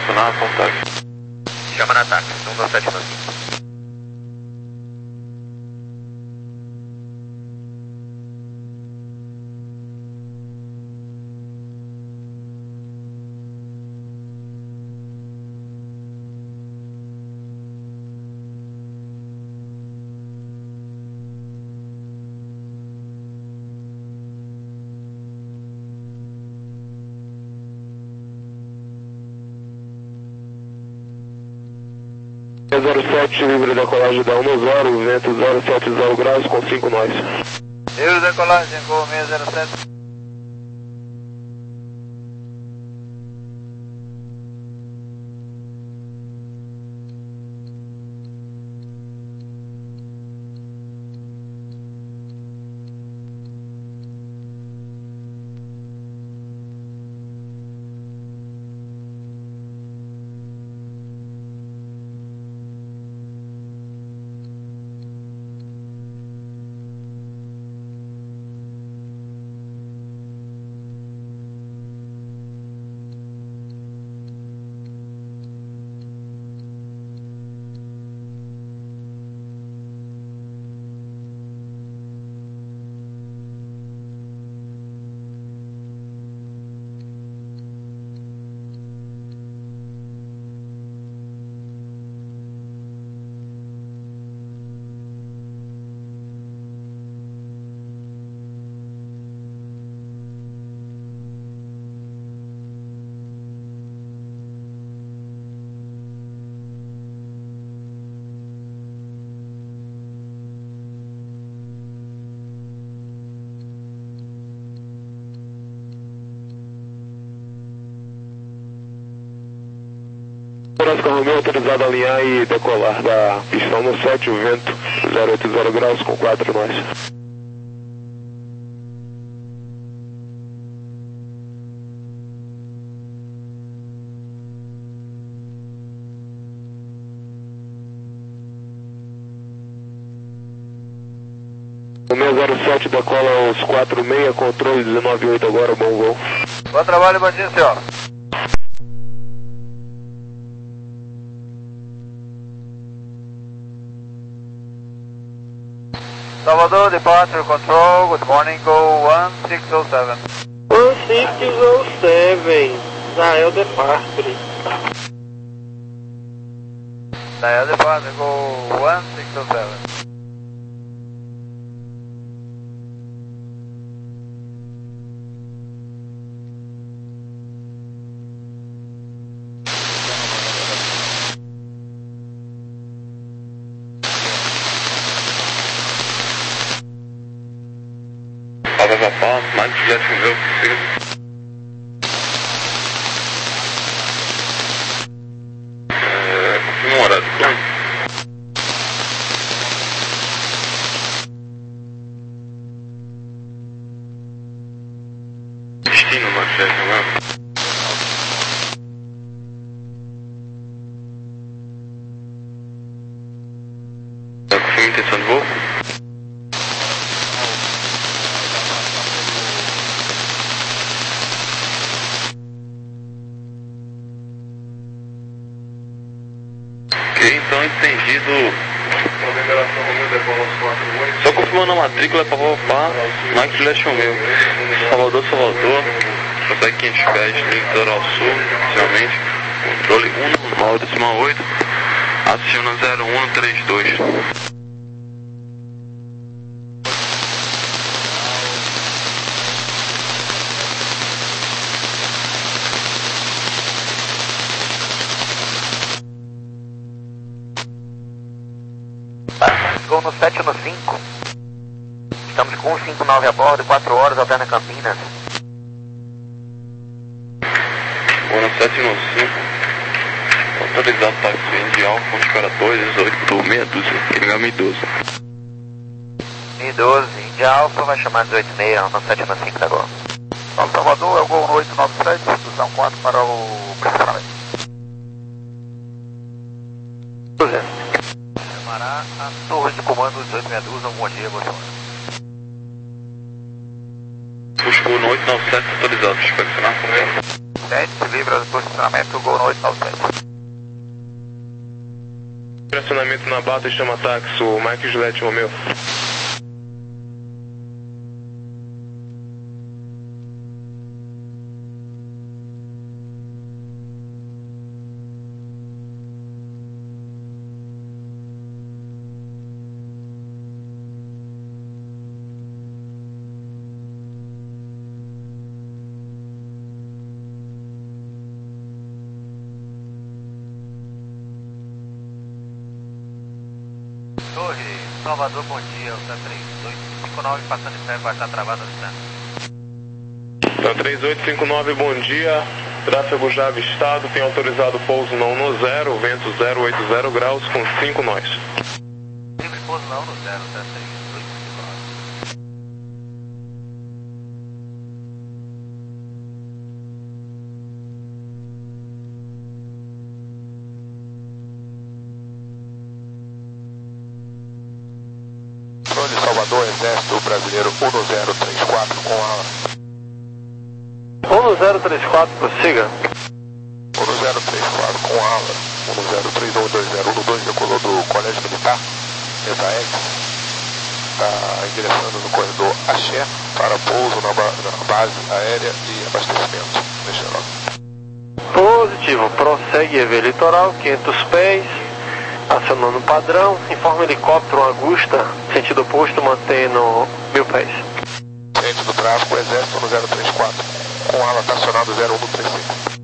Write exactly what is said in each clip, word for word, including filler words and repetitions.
inspecionar, vontade. Chama na táxi, um dois sete nove. zero sete, livre decolagem da um zero, vento zero sete zero graus com cinco nós. Livre decolagem com seis zero sete. Francisco Romeu, autorizado a alinhar e decolar da pistão no sete, o vento zero oito zero graus com quatro nós. Romeu zero sete decola aos quatro seis, controle dezenove oito agora, bom voo. Bom trabalho, bandinho, senhor. Salvador, departure control, good morning, go one six zero seven. one six zero seven, Israel departure. Israel departure, go one six zero seven. Asa Japão, mais de jet meu, siga. É, confirma o horário, claro. Destino, Marcelo, né? Tá confirma a intenção de voo? Então entendido. Só confirmando a matrícula para voltar, Max Leste meu. Salvador, Salvador, consegue quinhentos pés, litoral sul, oficialmente. Controle um nove decimal oito, aciona zero um três dois. Gol no sete no cinco. Estamos com cento e cinquenta e nove a bordo, quatro horas, alterna Campinas. Gol no sete no cinco. Autorizado táxi de Alfa, Oscar dois, dezoito, meia dúzia, H M doze. mil e doze, Índia Alfa vai chamar dezoito e meia, no sete no cinco da Gol. Salvador, é o Gol no oito nove sete, posição quatro para o pressionamento. Chamará a torre de comando dezoito meia dúzia, um bom dia, boa semana. Puxa o Gol no oito nove sete, autorizado, inspecionar. sete, livre do posicionamento, Gol no um oito nove sete. Direcionamento na Bata e chama táxi, o Mike Juliette Romeu. Torre, Salvador, bom dia, o T três oito cinco nove passando em pé, vai estar travado no centro. Tá três oito cinco nove, bom dia, tráfego já avistado, tem autorizado pouso não no zero, vento zero oito zero graus com cinco nós. Livre pouso não no zero, T três oito cinco nove. Controle Salvador, Exército Brasileiro um zero três quatro com ala. um zero três quatro, prossiga. um zero três quatro com ala. um zero três um dois zero um dois, decolou do Colégio Militar, mesa X. Está ingressando no corredor Axé para pouso na, ba na base aérea e abastecimento. Deixa eu... Positivo, prossegue E V litoral, quinhentos pés, acionando padrão, informa helicóptero Augusta, sentido oposto, mantendo mil pés. Ciente do tráfego, Exército no zero três quatro, com ala estacionado zero um três cinco.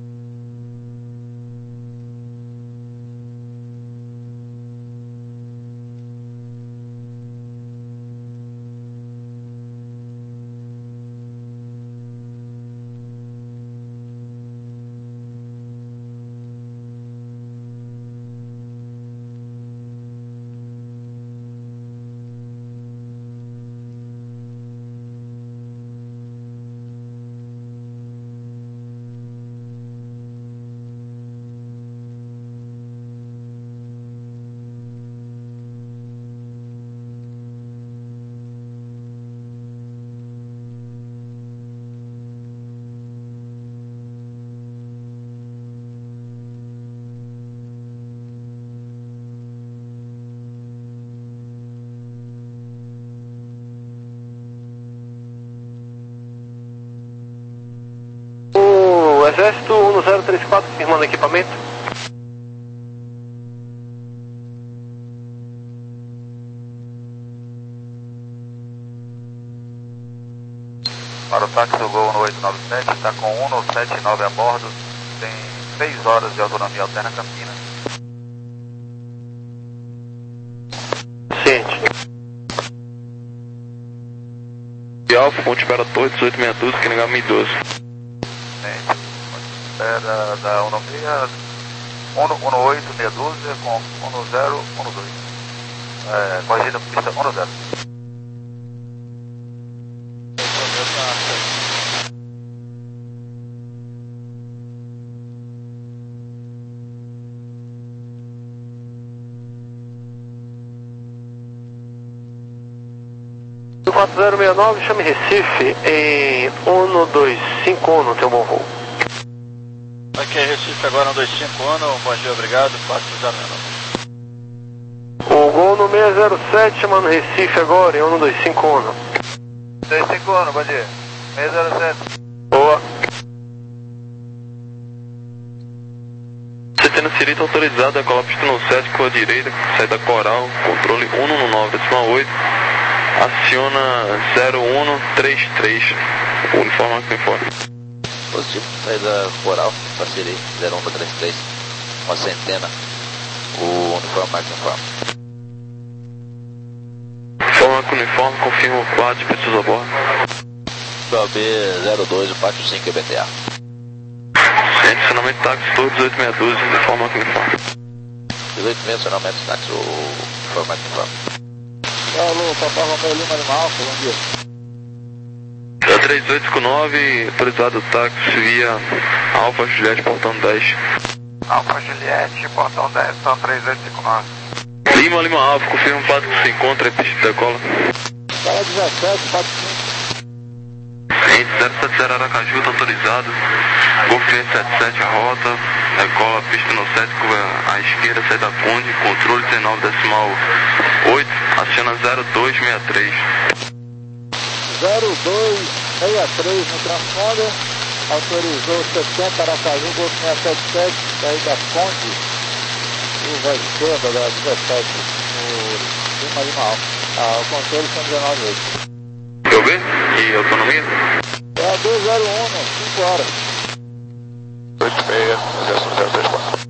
Exército um zero três quatro, firmando equipamento. Para o táxi do Gol no oito nove sete, está com um no sete nove a bordo, tem seis horas de autonomia alterna Campinas. Ciente. E Alfa, ponte para a torre dezoito sessenta e dois, que negar mil e doze. Ciente. Da, da um nove seis, um oito meia dúzia com um zero um dois. É, corrigida pista um zero. quatro zero seis nove, chame Recife em um dois cinco um, tem um bom voo. Aqui é Recife agora, um dois cinco um, bom dia, obrigado, quatro zero seis nove. O Gol no seis zero sete, chamando Recife agora em um dois cinco um. dois cinco um, bom dia. seis zero sete. Boa. Centena Cirita autorizado, decolar pista no sete com a direita, saída Coral, controle um nove oito, aciona zero um três três, uniforme aqui fora. Positivo, saída Coral, parceria zero um três três, uma centena, o uniforme aqui informe. Uniforme com uniforme, confirma o quadro de pessoas a bordo. P O B zero dois, quatro cinco E B T A. Acionamento táxi, torre dezoito sessenta e dois, uniforme com uniforme. dezoito meia, acionamento táxi, o uniforme aqui informe. Alô, Papai Romeu Lima Lima Alfa, bom dia. três oito cinco nove, autorizado táxi via Alfa Juliette, portão dez. Alfa Juliette, portão dez, são três oito cinco nove. Lima, Lima Alfa, confirma o pato que se encontra em pista de decola. Fala dezessete, quatro cinco. Ente zero sete zero Aracaju, está autorizado. Golf trezentos e setenta e sete, a rota, decola pista no sete, curva à esquerda, sai da Conde, controle dezenove decimal oito, aciona zero dois seis três. zero dois seis três no transponder, autorizou sessenta Aracaju, Golfo seiscentos e setenta e sete, saída Conde, curva esquerda da dezessete, no Lima Lima Alfa. Ah, o controle são dezenove oito. Eu ver? E autonomia? É a dois zero um, cinco horas. oito seis, exército zero três quatro.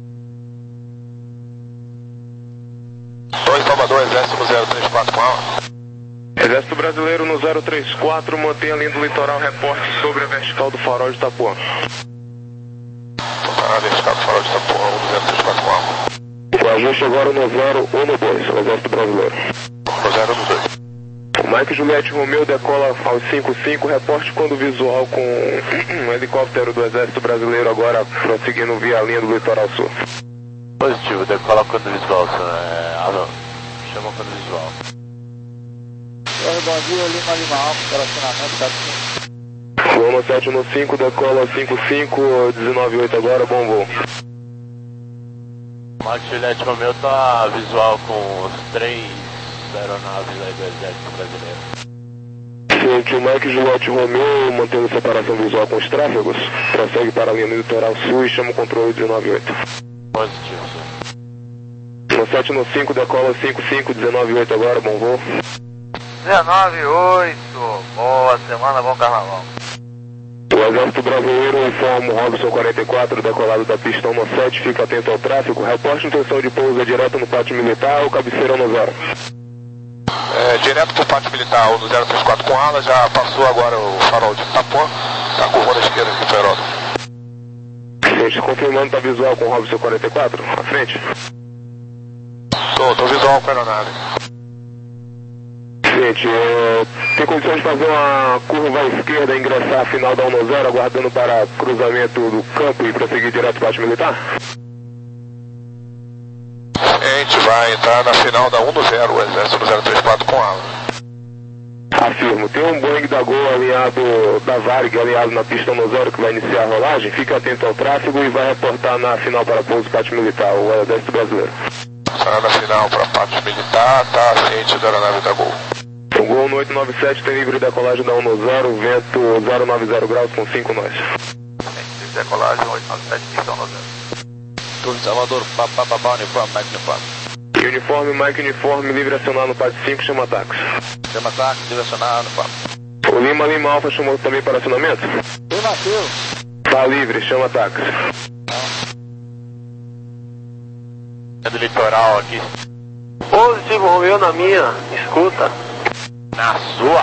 dois Salvador, exército zero três quatro com ala. Exército Brasileiro no zero três quatro, mantém a linha do litoral, reporte sobre a vertical do farol de Itapuã. Então tá na vertical do farol de Itapuã, um zero três quatro com ala. O ajuste agora no zero um no dois, o Exército Brasileiro. No zero no dois. Mike Juliette Romeu decola aos cinco cinco, reporte quando visual com um helicóptero do Exército Brasileiro agora prosseguindo via a linha do litoral sul. Positivo, decola quando visual, é, Alan, chama quando visual. Bom dia, Lima Lima Alfa, operacionamento quatro cinco. Loma sete no cinco, decola cinco cinco, dezenove oito agora, bom voo. Mike Juliette Romeu tá visual com os três aeronaves aí do Exército Brasileiro. Gente, o Mike Juliette Romeu, mantendo separação visual com os tráfegos, prossegue para a linha do litoral sul e chama o controle dezenove oito. Positivo, senhor. Loma sete no cinco, decola cinco cinco, dezenove oito agora, bom voo. dezenove oito, boa semana, bom carnaval. O Exército Brasileiro informa o Robson quarenta e quatro, decolado da pista um sete, fica atento ao tráfego, reporte intenção de pouso é direto no pátio militar ou cabeceira no zero? É, direto pro pátio militar, o do zero três quatro com ala, já passou agora o farol de Itapuã, tá curvando a esquerda aqui pro aeródromo. Gente, confirmando, tá visual com o Robson quarenta e quatro, à frente? Tô, tô visual com a aeronave. Gente, é, tem condições de fazer uma curva à esquerda e ingressar a final da um zero, aguardando para cruzamento do campo e prosseguir direto para o pátio militar? A gente vai entrar na final da um zero, o exército zero três quatro com ala. Afirmo, tem um Boeing da Gol alinhado, da Varig alinhado na pista um zero que vai iniciar a rolagem, fique atento ao tráfego e vai reportar na final para pouso pátio militar, o Exército Brasileiro. Será na final para pátio militar, tá ciente da aeronave da Gol. O Gol no oito nove sete tem livre decolagem da um zero, vento zero nove zero graus com cinco nós. Livre decolagem oito nove sete, pista um zero. Turno Salvador, papapá, uniforme, Mike uniforme. E uniforme, Mike uniforme, livre acionar no pátio cinco, chama táxi. Chama táxi, direcionar, uniforme. O Lima Lima Alfa chamou também para acionamento? Eu nasceu. Tá livre, chama táxi. É do litoral aqui. Positivo, Romeu na minha, escuta. Na sua.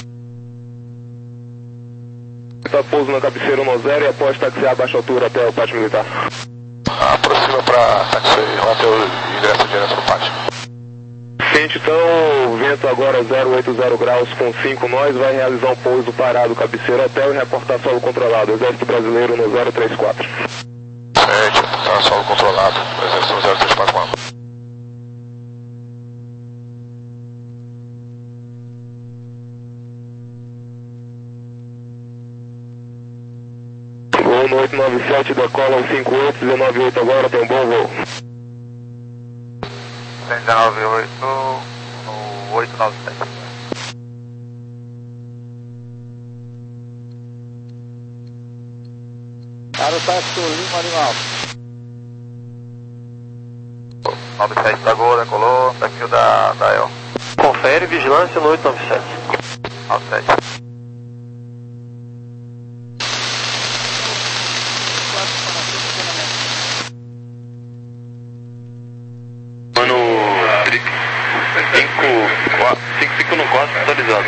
Tá pouso na cabeceira um zero e após taxiar a baixa altura até o pátio militar. Aproxima para taxi, até o ingresso direto no pátio. Sente então, vento agora zero oito zero graus com cinco nós, vai realizar um pouso parado cabeceira hotel e reportar solo controlado, Exército Brasileiro no zero três quatro. Sente, tá solo controlado, o exército zero três quatro com ala. Voo no oito nove sete, decola um cinco oito, dezenove oito agora, tem um bom voo. Tem dezenove oito no oito nove sete. Cara, o táxi Lima Lima Alfa. nove sete da Gol, decolou, perfil da, da El. Confere vigilância no oito nove sete. nove sete. Mano, cinco cinco no quatro, atualizado.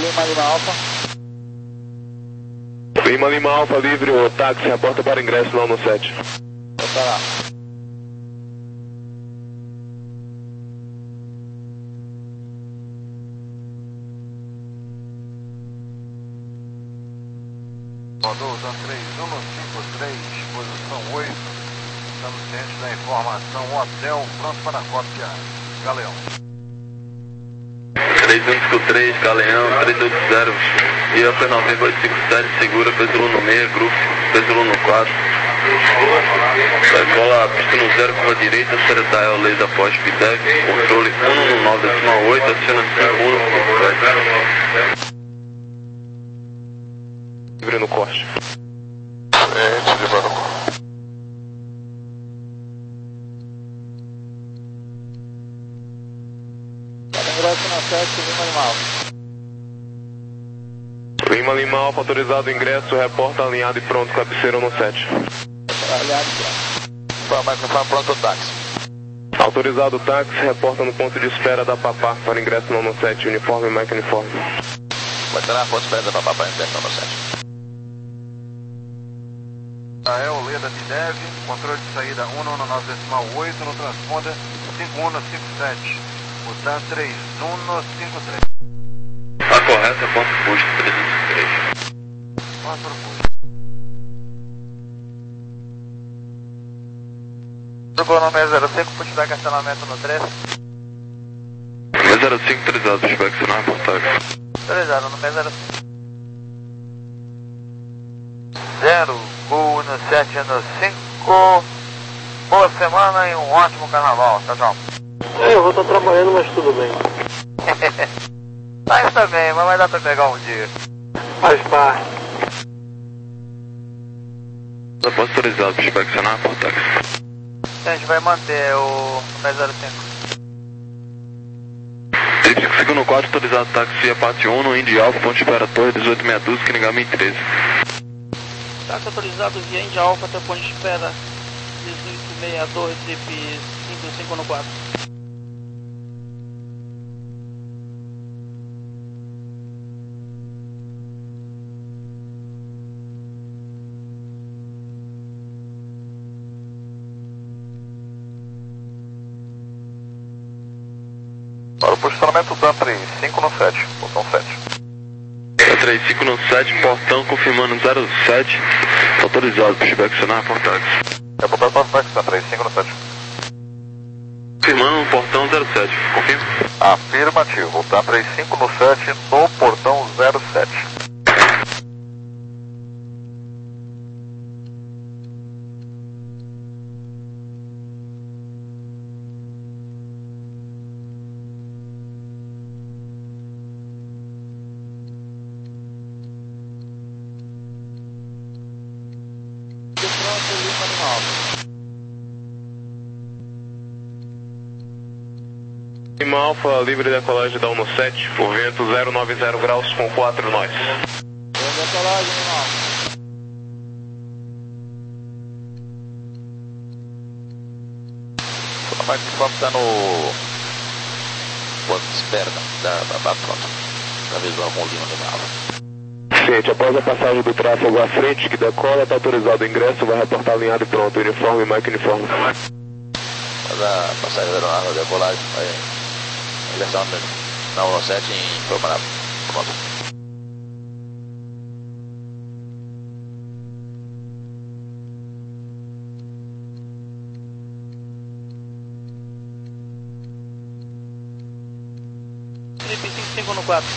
Lima Lima Alfa. Lima Lima Alfa livre, o táxi, reporta para ingresso lá no sete. Bota lá. Rodou Dan três um cinco três, posição oito. Estamos cientes da informação. Hotel, pronto para a cópia. Galeão. três um cinco três, Galeão, três oito zero. E a P nove dois cinco sete, segura, peso no seis, grupo, peso no quatro. Decola, pista no zero, curva direita, Seredael, laser pós, P D E V, controle um um nove oito, acena cinco um cinco sete. Livre no corte. Frente, livre no corte. Ingresso na sete, Lima Lima Alfa. Lima Lima Alfa, autorizado o ingresso, reporta alinhado e pronto, cabeceira no sete. Alinhado pronto. Informa, pronto o táxi. Autorizado o táxi, reporta no ponto de espera da Papá para ingresso no sete, uniforme Mike Uniforme. Vai estar na ponto de espera da Papá para ingresso no sete. Ael, Leda P D E V, controle de saída um um nove oito, no transponder cinco um cinco sete. O Dan três um cinco três. A correta, ponto posto três um três. quatro posto. Jogou no seis zero cinco, pode dar cancelamento no três. seis zero cinco, autorizado, feedback na reportagem. Autorizado no seis zero cinco. Zero, gol no sete no cinco. Boa semana e um ótimo carnaval. Tchau, tchau. É, eu vou estar trabalhando, mas tudo bem. Mas tá bem, mas vai dar pra pegar um dia. Faz parte. Após autorizado, feedback na reportagem. A gente vai manter o seis zero cinco. três cinco cinco no quatro, autorizado táxi via Pátio um, no Indy Alfa, ponte para a torre, dezoito meia dúzia, Kinigami treze. Táxi autorizado via Indy Alfa até ponte de espera dezoito meia dois, zip cinco cinco no quatro. Para o posicionamento Dan três cinco no sete, botão sete. três cinco no sete, portão confirmando zero sete, autorizado, feedback na reportagem. É botar para o táxi Dan três cinco no sete. Confirmando portão zero sete, confirma? Afirmativo, Dan três cinco no sete, no portão zero sete. Lima Alfa, livre decolagem da um no sete, por vento zero nove zero graus com quatro nós. Decolagem, Lima Alfa. A parte de foco está no ponto de espera da Babá, pronto. Para visual com o Lima Lima Alfa. Gente, após a passagem do tráfego à frente que decola, está autorizado o ingresso, vai reportar alinhado e pronto, uniforme Mike Uniforme. Mas a passagem da aeronave, a decolagem, vai ingressar na um sete em Promenade. Pronto. Trip cinco cinco no quatro.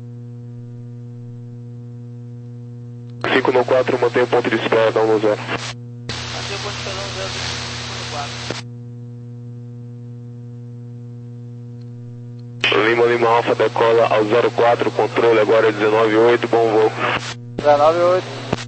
cinco no quatro, mantém o ponto de espera da um no zero. Mantém o ponto de espera no zero cinco no quatro. Lima Lima Alfa decola ao zero quatro, controle agora é dezenove oito, bom voo. dezenove oito.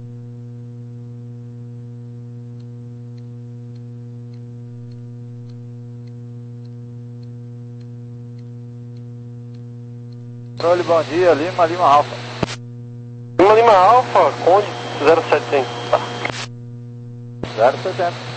Controle, bom dia, Lima Lima Alfa. Lima Lima Alfa, Conde zero setenta. Tá. zero setenta.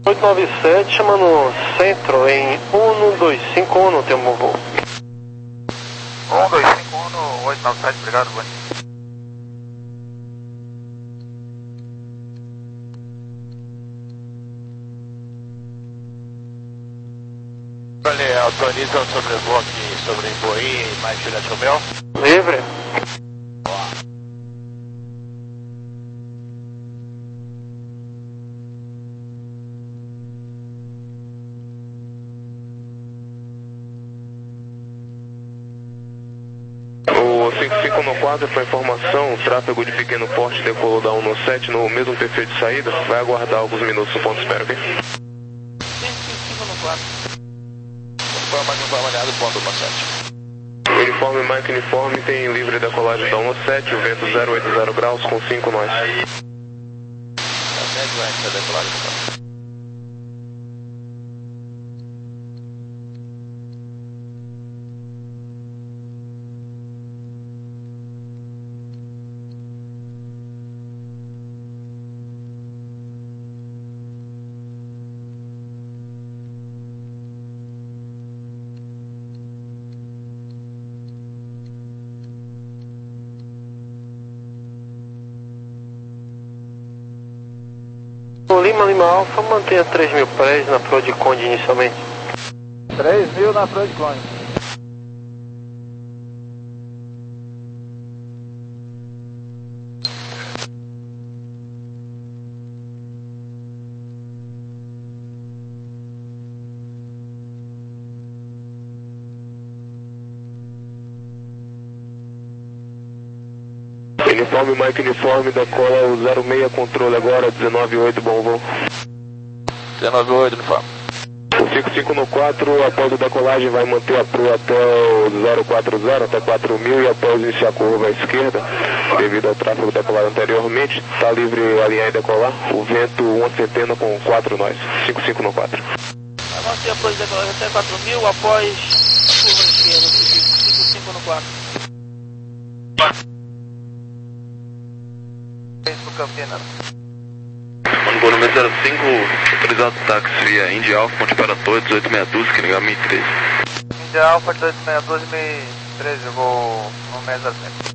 oito nove sete, chamando o centro em um dois cinco um, tem um voo. um dois cinco um, oito nove sete, obrigado, Boni. Olha, autoriza o sobrevoo aqui sobre Imbuí e mais Juliette Romeo? Livre. O cinco cinco no quadro, para informação, o tráfego de pequeno porte decolou da um sete no mesmo perfil de saída. Vai aguardar alguns minutos no ponto de espera, ok? cinco no quatro. Informa que não vai olhar do ponto sete. Uniforme Mike Uniforme tem livre decolagem da um sete, o vento zero oito zero graus com cinco nós. Tá cego antes da decolagem do ponto. O Lima Lima Alfa mantenha três mil pés na proa de Conde inicialmente. três mil na proa de Conde. Uniforme Mike Uniforme decola o zero seis, controle agora, dezenove oito, bom voo. dezenove oito, uniforme. O cinco cinco no quatro, após a decolagem, vai manter a proa até o zero quatro zero, até quatro mil, e após iniciar a curva à esquerda, devido ao tráfego decolado anteriormente, está livre alinhar e decolar. O vento uma centena com quatro nós. cinco cinco no quatro. Avance após a decolagem até quatro mil, após a curva esquerda, cinco cinco no quatro. Campinas. Mano, voo número zero cinco, autorizado táxi via Indy Alpha, Ponte para Torre, dezoito sessenta e dois, que ligar mil e treze. Indy Alpha, dezoito sessenta e dois, mil e treze, eu vou no mês assim.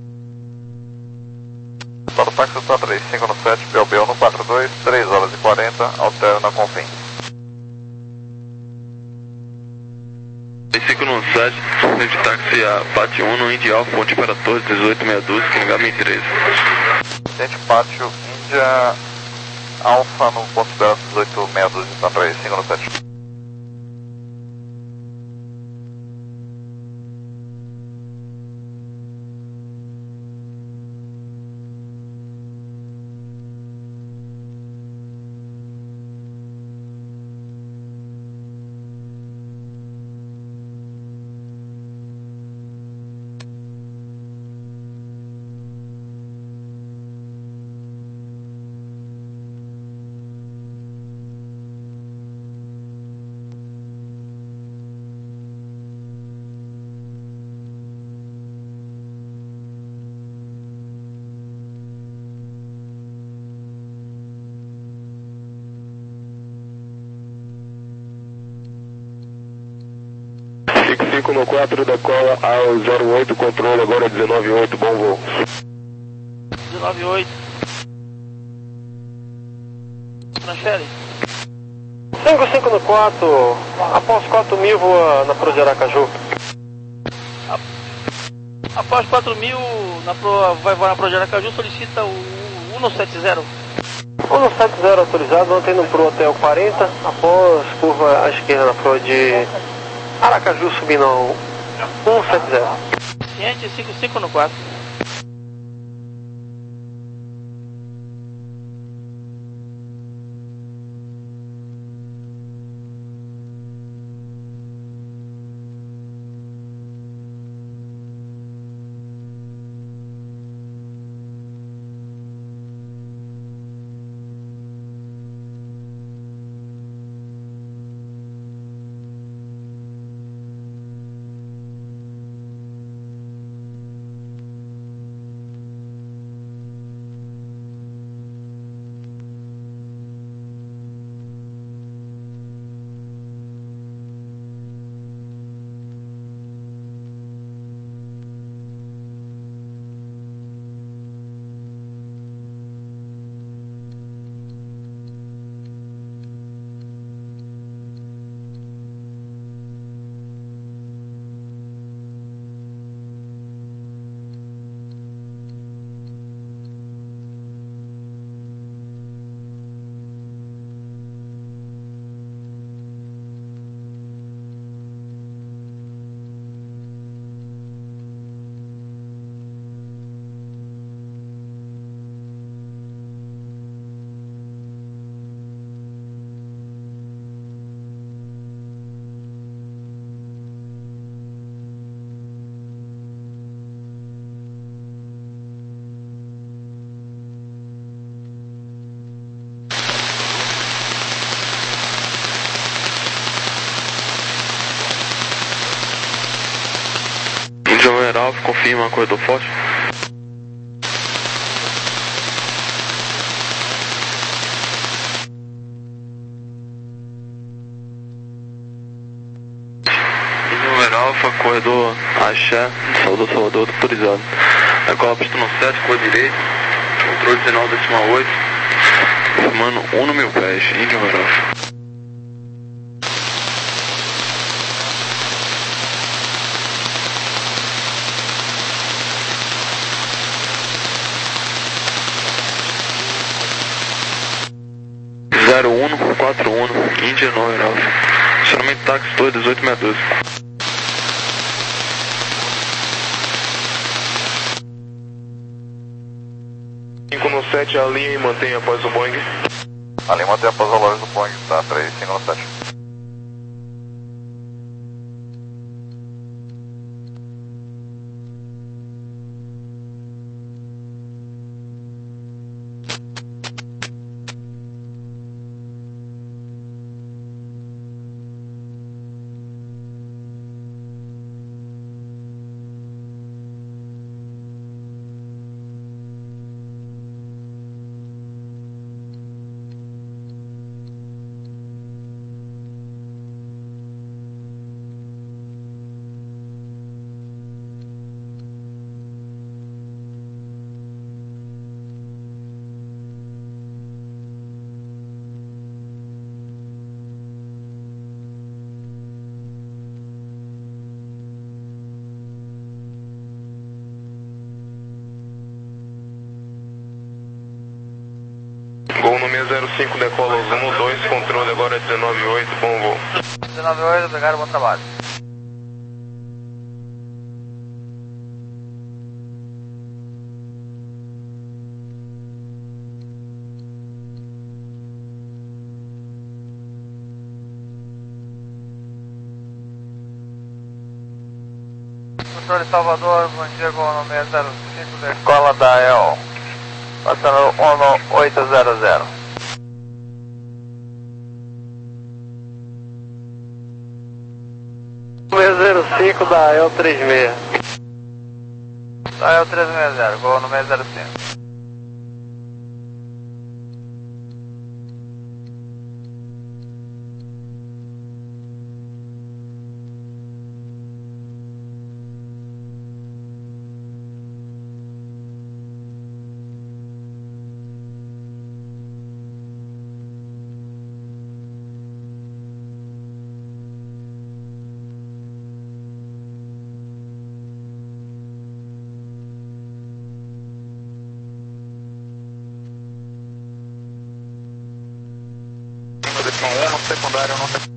Para o táxi está três cinco no sete, B O B no quatro dois, três horas e quarenta, altera na Confim. três cinco no sete, de táxi a Pátio um no Indy Alpha, Ponte para Torre, dezoito sessenta e dois, que ligar mil e treze. Tente Pátio, Índia Alfa no ponto zero dezoito sessenta e dois, então três cinco no sete. cinco cinco no quatro, decola ao zero oito, controle agora dezenove oito, bom voo. dezenove oito. Transfere. cinco cinco no quatro, após quatro mil voa na proa de Aracaju. Após quatro mil, na proa, vai voar na proa de Aracaju, solicita o cento e setenta. um setenta autorizado, mantendo proa até o quarenta, após curva à esquerda na proa de Aracaju, subindo ao cento e setenta. Ciente, cinco cinco no quatro. Índia Alfa, confirma corredor forte. Índia Alfa, corredor Axé, Salvador, Salvador, autorizado. Agora pista no sete, cor direito, controle dezenove decimal oito, formando um no mil pés, Índia Alfa. zero um quatro um, Índia nove Alfa. Acionamento táxi dois, dezoito sessenta e dois. cinco no sete, alinha e mantém após o Boeing. Alinha e mantém após o valores do Boeing, tá? três cinco no sete. Gol no seis zero cinco, decola os um dois, controle agora é dezenove oito, bom voo. dezenove oito, obrigado, bom trabalho. Controle Salvador, bom dia, gol no seis zero cinco, decola da E O. Passando um no oito zero zero. seis zero cinco da E L trinta e seis. Da E L trezentos e sessenta, gol no seis zero cinco. um, secundário não tem.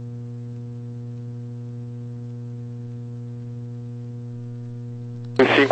cinco